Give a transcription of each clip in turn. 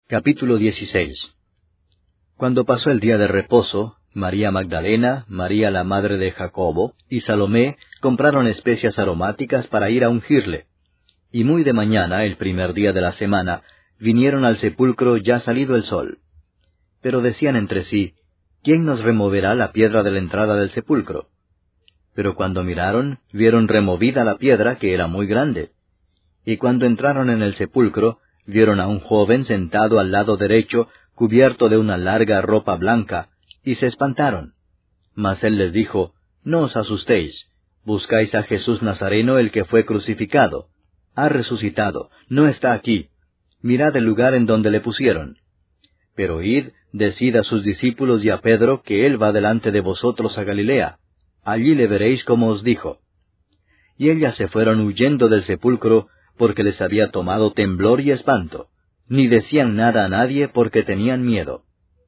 Capítulo 16. Cuando pasó el día de reposo, María Magdalena, María la madre de Jacobo, y Salomé compraron especias aromáticas para ir a ungirle. Y muy de mañana, el primer día de la semana, vinieron al sepulcro ya salido el sol. Pero decían entre sí, ¿quién nos removerá la piedra de la entrada del sepulcro? Pero cuando miraron, vieron removida la piedra, que era muy grande. Y cuando entraron en el sepulcro, vieron a un joven sentado al lado derecho, cubierto de una larga ropa blanca, y se espantaron. Mas él les dijo, No os asustéis, buscáis a Jesús Nazareno, el que fue crucificado. Ha resucitado, no está aquí. Mirad el lugar en donde le pusieron. Pero id, decid a sus discípulos y a Pedro que él va delante de vosotros a Galilea. Allí le veréis como os dijo. Y ellas se fueron huyendo del sepulcro, porque les había tomado temblor y espanto, ni decían nada a nadie porque tenían miedo.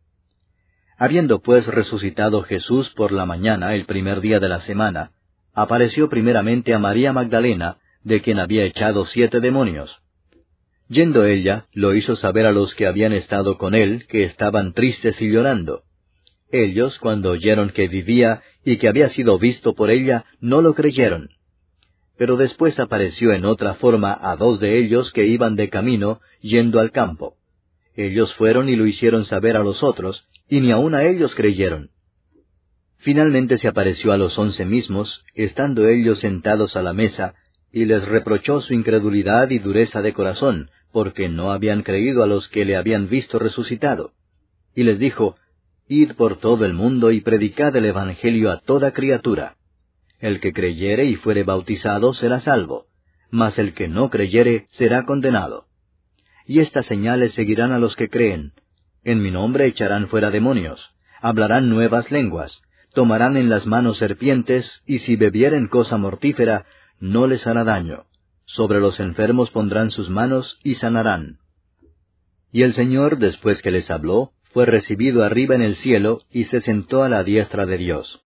Habiendo pues resucitado Jesús por la mañana, el primer día de la semana, apareció primeramente a María Magdalena, de quien había echado 7 demonios. Yendo ella, lo hizo saber a los que habían estado con él, que estaban tristes y llorando. Ellos, cuando oyeron que vivía y que había sido visto por ella, no lo creyeron. Pero después apareció en otra forma a 2 de ellos que iban de camino, yendo al campo. Ellos fueron y lo hicieron saber a los otros, y ni aun a ellos creyeron. Finalmente se apareció a los 11 mismos, estando ellos sentados a la mesa, y les reprochó su incredulidad y dureza de corazón, porque no habían creído a los que le habían visto resucitado. Y les dijo, Id por todo el mundo y predicad el Evangelio a toda criatura. El que creyere y fuere bautizado será salvo, mas el que no creyere será condenado. Y estas señales seguirán a los que creen. En mi nombre echarán fuera demonios, hablarán nuevas lenguas, tomarán en las manos serpientes, y si bebieren cosa mortífera, no les hará daño. Sobre los enfermos pondrán sus manos y sanarán. Y el Señor, después que les habló, fue recibido arriba en el cielo, y se sentó a la diestra de Dios.